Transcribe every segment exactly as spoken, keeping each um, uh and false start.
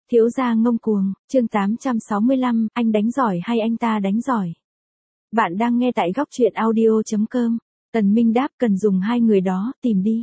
Thiếu gia ngông cuồng, chương tám trăm sáu mươi lăm, anh đánh giỏi hay anh ta đánh giỏi? Bạn đang nghe tại góc truyện audio chấm com. Tần Minh đáp cần dùng hai người đó, tìm đi.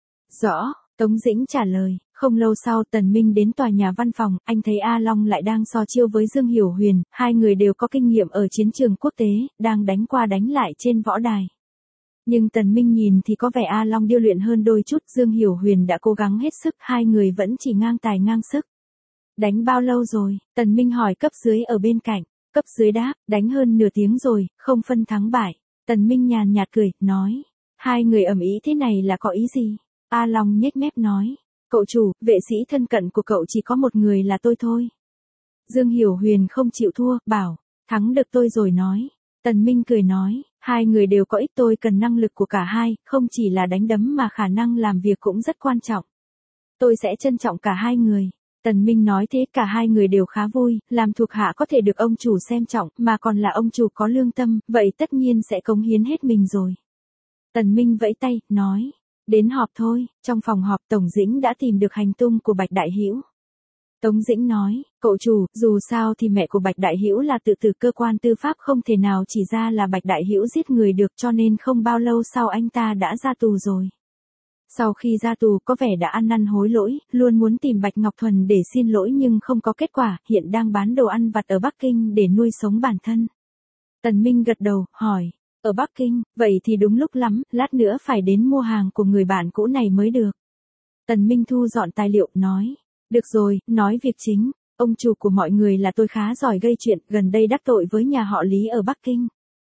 Rõ, Tống Dĩnh trả lời. Không lâu sau Tần Minh đến tòa nhà văn phòng, anh thấy A Long lại đang so chiêu với Dương Hiểu Huyền, hai người đều có kinh nghiệm ở chiến trường quốc tế, đang đánh qua đánh lại trên võ đài. Nhưng Tần Minh nhìn thì có vẻ A Long điêu luyện hơn đôi chút, Dương Hiểu Huyền đã cố gắng hết sức, hai người vẫn chỉ ngang tài ngang sức. Đánh bao lâu rồi? Tần Minh hỏi cấp dưới ở bên cạnh. Cấp dưới đáp, đánh hơn nửa tiếng rồi, không phân thắng bại. Tần Minh nhàn nhạt cười, nói. Hai người ầm ĩ thế này là có ý gì? A Long nhếch mép nói. Cậu chủ, vệ sĩ thân cận của cậu chỉ có một người là tôi thôi. Dương Hiểu Huyền không chịu thua, bảo. Thắng được tôi rồi nói. Tần Minh cười nói. Hai người đều có ích, tôi cần năng lực của cả hai, không chỉ là đánh đấm mà khả năng làm việc cũng rất quan trọng. Tôi sẽ trân trọng cả hai người. Tần Minh nói thế cả hai người đều khá vui, làm thuộc hạ có thể được ông chủ xem trọng, mà còn là ông chủ có lương tâm, vậy tất nhiên sẽ cống hiến hết mình rồi. Tần Minh vẫy tay, nói, đến họp thôi. Trong phòng họp Tổng Dĩnh đã tìm được hành tung của Bạch Đại Hữu. Tống Dĩnh nói, cậu chủ, dù sao thì mẹ của Bạch Đại Hữu là tự tử, cơ quan tư pháp không thể nào chỉ ra là Bạch Đại Hữu giết người được, cho nên không bao lâu sau anh ta đã ra tù rồi. Sau khi ra tù có vẻ đã ăn năn hối lỗi, luôn muốn tìm Bạch Ngọc Thuần để xin lỗi nhưng không có kết quả, hiện đang bán đồ ăn vặt ở Bắc Kinh để nuôi sống bản thân. Tần Minh gật đầu, hỏi, ở Bắc Kinh, vậy thì đúng lúc lắm, lát nữa phải đến mua hàng của người bạn cũ này mới được. Tần Minh thu dọn tài liệu, nói, được rồi, nói việc chính, ông chủ của mọi người là tôi khá giỏi gây chuyện, gần đây đắc tội với nhà họ Lý ở Bắc Kinh.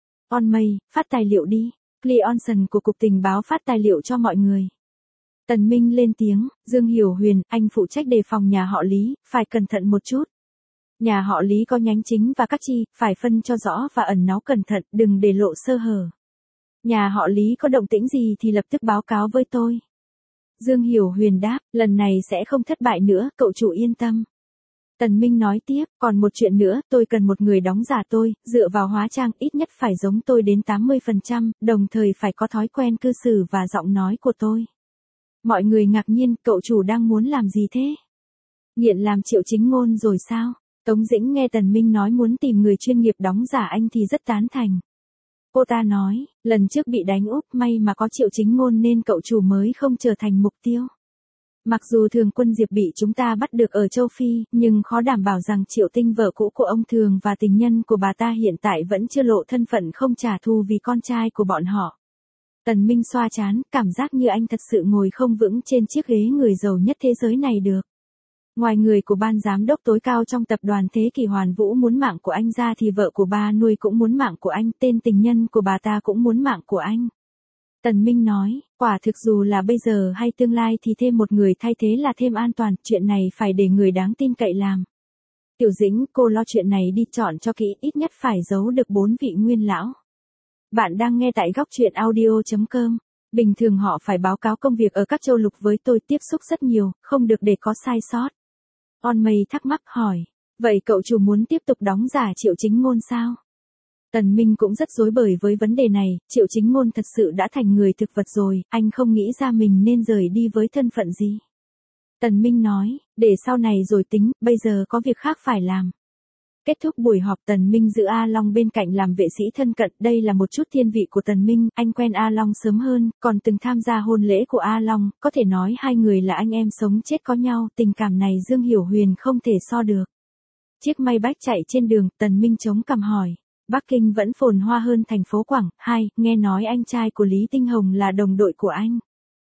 On May, phát tài liệu đi, Cleonson của Cục Tình báo phát tài liệu cho mọi người. Tần Minh lên tiếng, Dương Hiểu Huyền, anh phụ trách đề phòng nhà họ Lý, phải cẩn thận một chút. Nhà họ Lý có nhánh chính và các chi, phải phân cho rõ và ẩn náu cẩn thận, đừng để lộ sơ hở. Nhà họ Lý có động tĩnh gì thì lập tức báo cáo với tôi. Dương Hiểu Huyền đáp, lần này sẽ không thất bại nữa, cậu chủ yên tâm. Tần Minh nói tiếp, còn một chuyện nữa, tôi cần một người đóng giả tôi, dựa vào hóa trang ít nhất phải giống tôi đến tám mươi phần trăm, đồng thời phải có thói quen cư xử và giọng nói của tôi. Mọi người ngạc nhiên, cậu chủ đang muốn làm gì thế? Nghiện làm Triệu Chính Ngôn rồi sao? Tống Dĩnh nghe Tần Minh nói muốn tìm người chuyên nghiệp đóng giả anh thì rất tán thành. Cô ta nói, lần trước bị đánh úp, may mà có Triệu Chính Ngôn nên cậu chủ mới không trở thành mục tiêu. Mặc dù Thường Quân Diệp bị chúng ta bắt được ở châu Phi, nhưng khó đảm bảo rằng Triệu Tinh vợ cũ của ông Thường và tình nhân của bà ta hiện tại vẫn chưa lộ thân phận không trả thù vì con trai của bọn họ. Tần Minh xoa trán, cảm giác như anh thật sự ngồi không vững trên chiếc ghế người giàu nhất thế giới này được. Ngoài người của ban giám đốc tối cao trong tập đoàn Thế Kỷ Hoàn Vũ muốn mạng của anh ra thì vợ của ba nuôi cũng muốn mạng của anh, tên tình nhân của bà ta cũng muốn mạng của anh. Tần Minh nói, quả thực dù là bây giờ hay tương lai thì thêm một người thay thế là thêm an toàn, chuyện này phải để người đáng tin cậy làm. Tiểu Dĩnh, cô lo chuyện này đi, chọn cho kỹ, ít nhất phải giấu được bốn vị nguyên lão. Bạn đang nghe tại góc truyện audio chấm com. Bình thường họ phải báo cáo công việc ở các châu lục với tôi, tiếp xúc rất nhiều, không được để có sai sót. On May thắc mắc hỏi, vậy cậu chủ muốn tiếp tục đóng giả Triệu Chính Ngôn sao? Tần Minh cũng rất rối bời với vấn đề này, Triệu Chính Ngôn thật sự đã thành người thực vật rồi, anh không nghĩ ra mình nên rời đi với thân phận gì. Tần Minh nói, để sau này rồi tính, bây giờ có việc khác phải làm. Kết thúc buổi họp, Tần Minh giữ A Long bên cạnh làm vệ sĩ thân cận, đây là một chút thiên vị của Tần Minh, anh quen A Long sớm hơn, còn từng tham gia hôn lễ của A Long, có thể nói hai người là anh em sống chết có nhau, tình cảm này Dương Hiểu Huyền không thể so được. Chiếc Maybach chạy trên đường, Tần Minh chống cằm hỏi, Bắc Kinh vẫn phồn hoa hơn thành phố Quảng, hai, nghe nói anh trai của Lý Tinh Hồng là đồng đội của anh.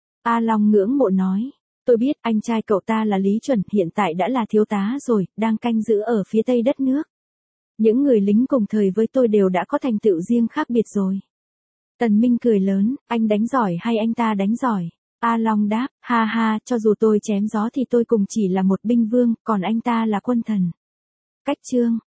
A Long ngưỡng mộ nói. Tôi biết, anh trai cậu ta là Lý Chuẩn, hiện tại đã là thiếu tá rồi, đang canh giữ ở phía tây đất nước. Những người lính cùng thời với tôi đều đã có thành tựu riêng khác biệt rồi. Tần Minh cười lớn, anh đánh giỏi hay anh ta đánh giỏi? A Long đáp, ha ha, cho dù tôi chém gió thì tôi cùng chỉ là một binh vương, còn anh ta là quân thần. Cách chương.